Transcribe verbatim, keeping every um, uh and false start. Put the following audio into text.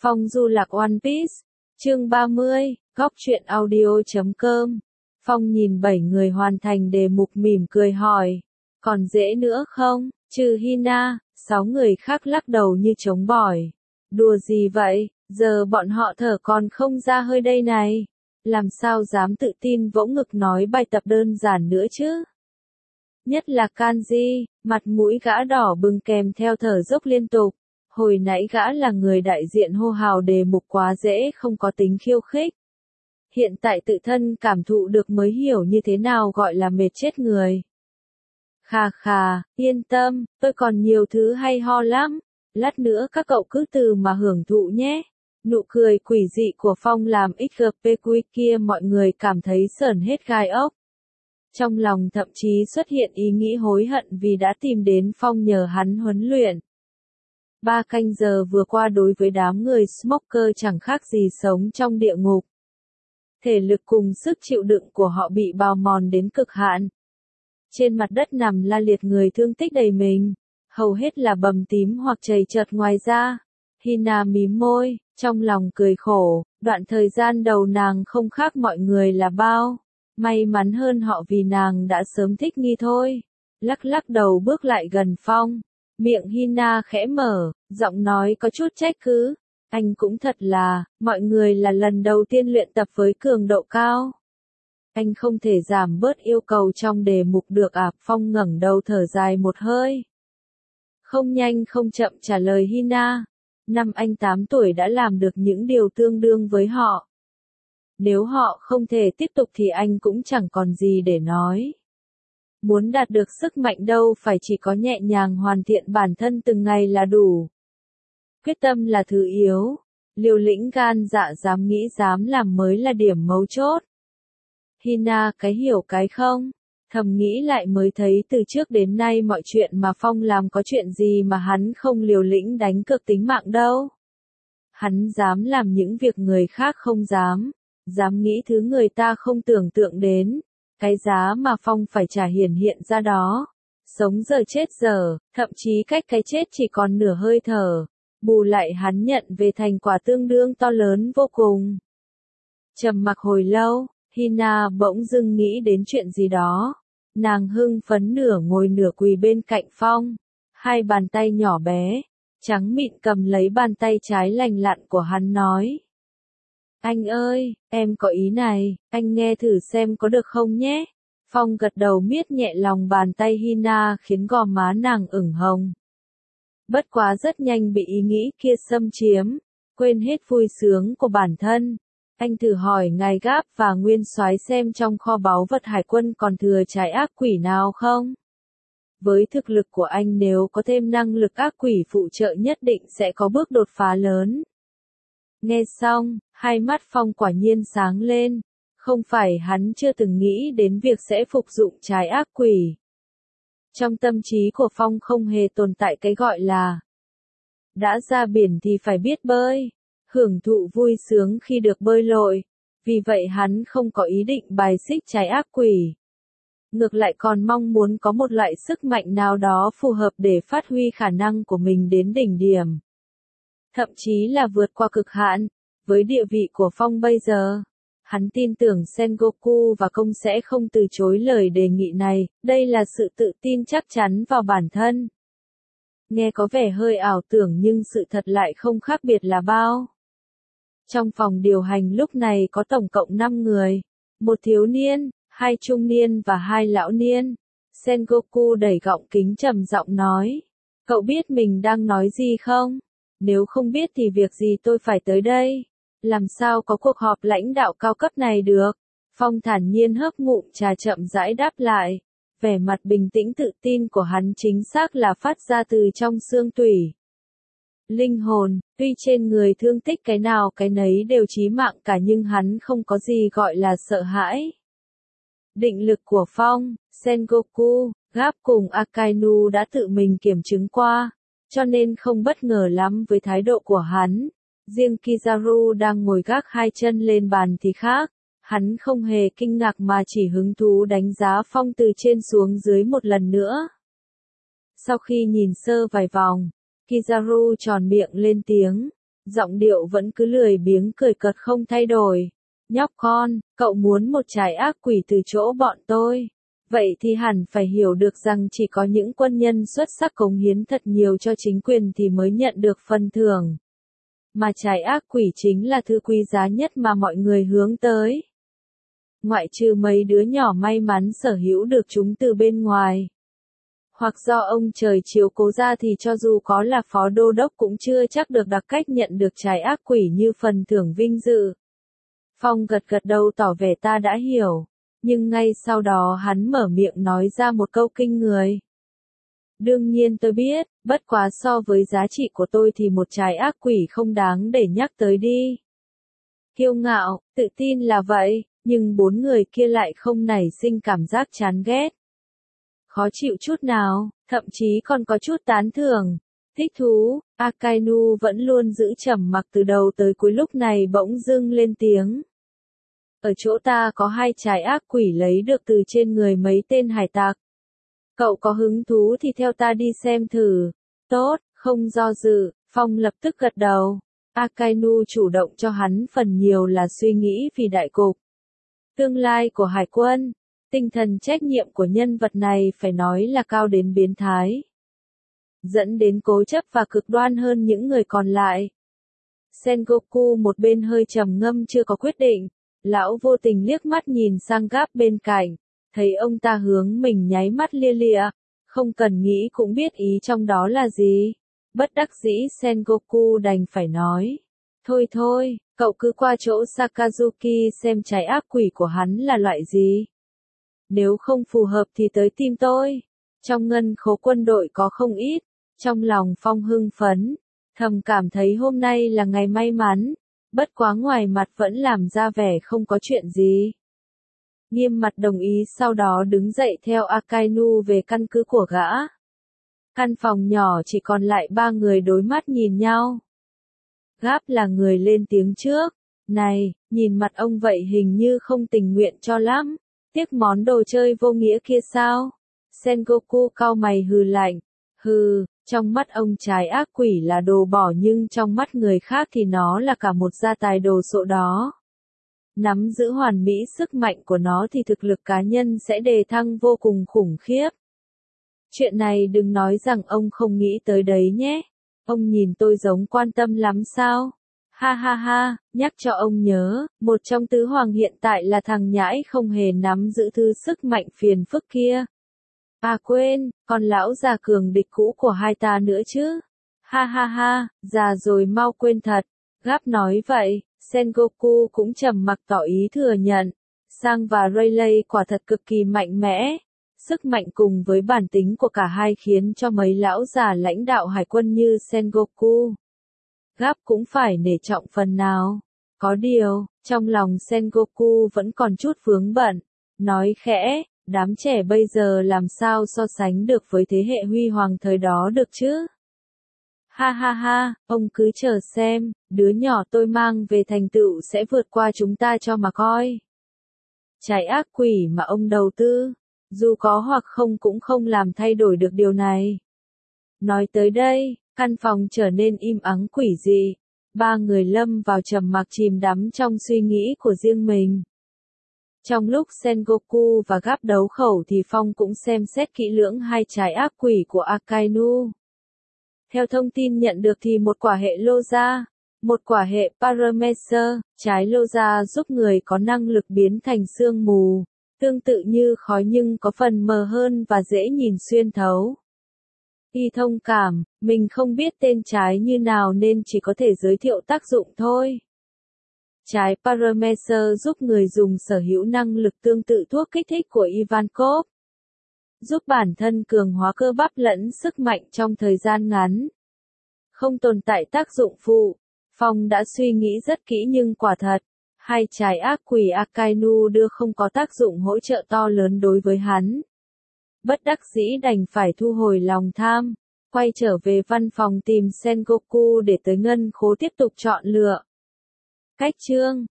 Phong du lạc One Piece, chương ba mươi, góc truyện audio chấm com. Phong nhìn bảy người hoàn thành đề mục mỉm cười hỏi, còn dễ nữa không, trừ Hina, sáu người khác lắc đầu như trống bỏi. Đùa gì vậy, giờ bọn họ thở còn không ra hơi đây này. Làm sao dám tự tin vỗ ngực nói bài tập đơn giản nữa chứ? Nhất là Kanji, mặt mũi gã đỏ bừng kèm theo thở dốc liên tục. Hồi nãy gã là người đại diện hô hào đề mục quá dễ không có tính khiêu khích. Hiện tại tự thân cảm thụ được mới hiểu như thế nào gọi là mệt chết người. Khà khà, yên tâm, tôi còn nhiều thứ hay ho lắm. Lát nữa các cậu cứ từ mà hưởng thụ nhé. Nụ cười quỷ dị của Phong làm ích giê pê quy kia mọi người cảm thấy sởn hết gai ốc. Trong lòng thậm chí xuất hiện ý nghĩ hối hận vì đã tìm đến Phong nhờ hắn huấn luyện. Ba canh giờ vừa qua đối với đám người smoker chẳng khác gì sống trong địa ngục. Thể lực cùng sức chịu đựng của họ bị bào mòn đến cực hạn. Trên mặt đất nằm la liệt người thương tích đầy mình, hầu hết là bầm tím hoặc chầy chật ngoài da. Hina mím môi, trong lòng cười khổ, đoạn thời gian đầu nàng không khác mọi người là bao. May mắn hơn họ vì nàng đã sớm thích nghi thôi. Lắc lắc đầu bước lại gần Phong. Miệng Hina khẽ mở, giọng nói có chút trách cứ. Anh cũng thật là, mọi người là lần đầu tiên luyện tập với cường độ cao. Anh không thể giảm bớt yêu cầu trong đề mục được à? Phong ngẩng đầu thở dài một hơi. Không nhanh không chậm trả lời Hina. Năm anh tám tuổi đã làm được những điều tương đương với họ. Nếu họ không thể tiếp tục thì anh cũng chẳng còn gì để nói. Muốn đạt được sức mạnh đâu phải chỉ có nhẹ nhàng hoàn thiện bản thân từng ngày là đủ. Quyết tâm là thứ yếu, liều lĩnh gan dạ dám nghĩ dám làm mới là điểm mấu chốt. Hina cái hiểu cái không, thầm nghĩ lại mới thấy từ trước đến nay mọi chuyện mà Phong làm có chuyện gì mà hắn không liều lĩnh đánh cược tính mạng đâu. Hắn dám làm những việc người khác không dám, dám nghĩ thứ người ta không tưởng tượng đến. Cái giá mà Phong phải trả hiển hiện ra đó. Sống giờ chết giờ, thậm chí cách cái chết chỉ còn nửa hơi thở. Bù lại hắn nhận về thành quả tương đương to lớn vô cùng. Trầm mặc hồi lâu, Hina bỗng dưng nghĩ đến chuyện gì đó. Nàng hưng phấn nửa ngồi nửa quỳ bên cạnh Phong. Hai bàn tay nhỏ bé, trắng mịn cầm lấy bàn tay trái lành lặn của hắn nói. Anh ơi, em có ý này, anh nghe thử xem có được không nhé. Phong gật đầu miết nhẹ lòng bàn tay Hina khiến gò má nàng ửng hồng. Bất quá rất nhanh bị ý nghĩ kia xâm chiếm, quên hết vui sướng của bản thân. Anh thử hỏi ngài Gáp và Nguyên Soái xem trong kho báu vật hải quân còn thừa trái ác quỷ nào không? Với thực lực của anh nếu có thêm năng lực ác quỷ phụ trợ nhất định sẽ có bước đột phá lớn. Nghe xong, hai mắt Phong quả nhiên sáng lên, không phải hắn chưa từng nghĩ đến việc sẽ phục dụng trái ác quỷ. Trong tâm trí của Phong không hề tồn tại cái gọi là đã ra biển thì phải biết bơi, hưởng thụ vui sướng khi được bơi lội, vì vậy hắn không có ý định bài xích trái ác quỷ. Ngược lại còn mong muốn có một loại sức mạnh nào đó phù hợp để phát huy khả năng của mình đến đỉnh điểm. Thậm chí là vượt qua cực hạn, với địa vị của Phong bây giờ. Hắn tin tưởng Sengoku và công sẽ không từ chối lời đề nghị này, đây là sự tự tin chắc chắn vào bản thân. Nghe có vẻ hơi ảo tưởng nhưng sự thật lại không khác biệt là bao. Trong phòng điều hành lúc này có tổng cộng năm người, một thiếu niên, hai trung niên và hai lão niên. Sengoku đẩy gọng kính trầm giọng nói, cậu biết mình đang nói gì không? Nếu không biết thì việc gì tôi phải tới đây? Làm sao có cuộc họp lãnh đạo cao cấp này được? Phong thản nhiên hớp ngụm trà chậm rãi đáp lại. Vẻ mặt bình tĩnh tự tin của hắn chính xác là phát ra từ trong xương tủy. Linh hồn, tuy trên người thương tích cái nào cái nấy đều chí mạng cả nhưng hắn không có gì gọi là sợ hãi. Định lực của Phong, Sengoku, Gáp cùng Akainu đã tự mình kiểm chứng qua, cho nên không bất ngờ lắm với thái độ của hắn. Riêng Kizaru đang ngồi gác hai chân lên bàn thì khác, hắn không hề kinh ngạc mà chỉ hứng thú đánh giá Phong từ trên xuống dưới một lần nữa. Sau khi nhìn sơ vài vòng, Kizaru tròn miệng lên tiếng, Giọng điệu vẫn cứ lười biếng cười cợt không thay đổi. Nhóc con, cậu muốn một trái ác quỷ từ chỗ bọn tôi. Vậy thì hẳn phải hiểu được rằng chỉ có những quân nhân xuất sắc cống hiến thật nhiều cho chính quyền thì mới nhận được phần thưởng. Mà trái ác quỷ chính là thứ quý giá nhất mà mọi người hướng tới. Ngoại trừ mấy đứa nhỏ may mắn sở hữu được chúng từ bên ngoài. Hoặc do ông trời chiếu cố ra thì cho dù có là phó đô đốc cũng chưa chắc được đặc cách nhận được trái ác quỷ như phần thưởng vinh dự. Phong gật gật đầu tỏ vẻ ta đã hiểu. Nhưng ngay sau đó hắn mở miệng nói ra một câu kinh người. Đương nhiên tôi biết, bất quá so với giá trị của tôi thì một trái ác quỷ không đáng để nhắc tới đi. Kiêu ngạo, tự tin là vậy, nhưng bốn người kia lại không nảy sinh cảm giác chán ghét. Khó chịu chút nào, thậm chí còn có chút tán thưởng. Thích thú, Akainu vẫn luôn giữ trầm mặc từ đầu tới cuối lúc này bỗng dưng lên tiếng. Ở chỗ ta có hai trái ác quỷ lấy được từ trên người mấy tên hải tặc. Cậu có hứng thú thì theo ta đi xem thử. Tốt, không do dự, Phong lập tức gật đầu. Akainu chủ động cho hắn phần nhiều là suy nghĩ vì đại cục. Tương lai của hải quân, tinh thần trách nhiệm của nhân vật này phải nói là cao đến biến thái. Dẫn đến cố chấp và cực đoan hơn những người còn lại. Sengoku một bên hơi trầm ngâm chưa có quyết định. Lão vô tình liếc mắt nhìn sang Gáp bên cạnh, thấy ông ta hướng mình nháy mắt lia lịa, không cần nghĩ cũng biết ý trong đó là gì. Bất đắc dĩ Sengoku đành phải nói, thôi thôi, cậu cứ qua chỗ Sakazuki xem trái ác quỷ của hắn là loại gì. Nếu không phù hợp thì tới tìm tôi, trong ngân khố quân đội có không ít. Trong lòng Phong hưng phấn, thầm cảm thấy hôm nay là ngày may mắn. Bất quá ngoài mặt vẫn làm ra vẻ không có chuyện gì. Nghiêm mặt đồng ý sau đó đứng dậy theo Akainu về căn cứ của gã. Căn phòng nhỏ chỉ còn lại ba người đối mắt nhìn nhau. Gáp là người lên tiếng trước. Này, nhìn mặt ông vậy hình như không tình nguyện cho lắm. Tiếc món đồ chơi vô nghĩa kia sao? Sengoku cau mày hừ lạnh. Hừ. Trong mắt ông trái ác quỷ là đồ bỏ nhưng trong mắt người khác thì nó là cả một gia tài đồ sộ đó. Nắm giữ hoàn mỹ sức mạnh của nó thì thực lực cá nhân sẽ đề thăng vô cùng khủng khiếp. Chuyện này đừng nói rằng ông không nghĩ tới đấy nhé. Ông nhìn tôi giống quan tâm lắm sao? Ha ha ha, nhắc cho ông nhớ, một trong tứ hoàng hiện tại là thằng nhãi không hề nắm giữ thứ sức mạnh phiền phức kia. À quên, còn lão già cường địch cũ của hai ta nữa chứ. Ha ha ha, già rồi mau quên thật. Gáp nói vậy, Sengoku cũng trầm mặc tỏ ý thừa nhận. Sang và Rayleigh quả thật cực kỳ mạnh mẽ. Sức mạnh cùng với bản tính của cả hai khiến cho mấy lão già lãnh đạo hải quân như Sengoku. Gáp cũng phải nể trọng phần nào. Có điều, trong lòng Sengoku vẫn còn chút vướng bận. Nói khẽ. Đám trẻ bây giờ làm sao so sánh được với thế hệ huy hoàng thời đó được chứ? Ha ha ha, ông cứ chờ xem, đứa nhỏ tôi mang về thành tựu sẽ vượt qua chúng ta cho mà coi. Trái ác quỷ mà ông đầu tư, dù có hoặc không cũng không làm thay đổi được điều này. Nói tới đây, căn phòng trở nên im ắng quỷ dị, ba người lâm vào trầm mặc chìm đắm trong suy nghĩ của riêng mình. Trong lúc Sengoku và Gáp đấu khẩu thì Phong cũng xem xét kỹ lưỡng hai trái ác quỷ của Akainu. Theo thông tin nhận được thì một quả hệ Loza, một quả hệ Paramecer, trái Loza giúp người có năng lực biến thành sương mù, tương tự như khói nhưng có phần mờ hơn và dễ nhìn xuyên thấu. Y thông cảm, mình không biết tên trái như nào nên chỉ có thể giới thiệu tác dụng thôi. Trái Paramecer giúp người dùng sở hữu năng lực tương tự thuốc kích thích của Ivankov. Giúp bản thân cường hóa cơ bắp lẫn sức mạnh trong thời gian ngắn. Không tồn tại tác dụng phụ. Phong đã suy nghĩ rất kỹ nhưng quả thật, hai trái ác quỷ Akainu đưa không có tác dụng hỗ trợ to lớn đối với hắn. Bất đắc dĩ đành phải thu hồi lòng tham, quay trở về văn phòng tìm Sengoku để tới ngân khố tiếp tục chọn lựa. Cách chương